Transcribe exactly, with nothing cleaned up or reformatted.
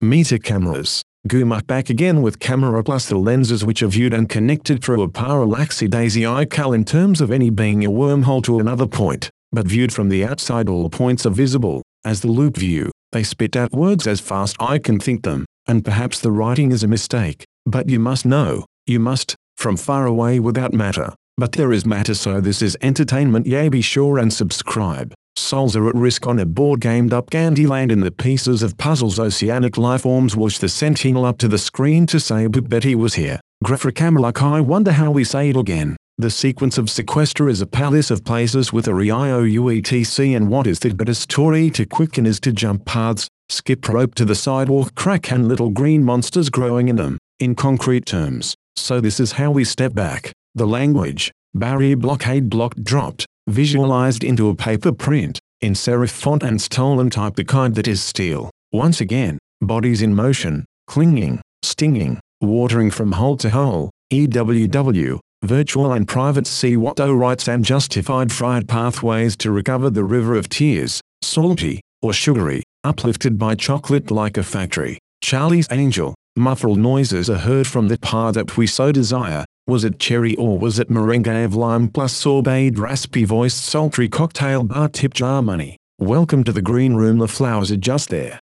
Meta cameras. Gumuk back again with camera plus the lenses which are viewed and connected through a parallaxy-daisy-ical in terms of any being a wormhole to another point, but viewed from the outside all points are visible. As the loop view, they spit out words as fast I can think them, and perhaps the writing is a mistake, but you must know, you must, from far away without matter. But there is matter, so this is entertainment, yea, be sure and subscribe. Souls are at risk on a board gamed up Candyland in the pieces of puzzles oceanic lifeforms wash the sentinel up to the screen to say but Betty was here. Graphicamalak I wonder how we say it again. The sequence of sequester is a palace of places with a riouetc and what is the better story to quicken is to jump paths, skip rope to the sidewalk crack and little green monsters growing in them, in concrete terms. So this is how we step back. The language, barrier blockade block dropped, visualized into a paper print, in serif font and stolen type, the kind that is steel. Once again, bodies in motion, clinging, stinging, watering from hole to hole, E W W, virtual and private see what O rights and justified fried pathways to recover the river of tears, salty, or sugary, uplifted by chocolate like a factory. Charlie's Angel, muffled noises are heard from the path that we so desire. Was it cherry or was it merengue of lime plus sorbet raspy voiced sultry cocktail bar tip jar money? Welcome to the green room, the flowers are just there.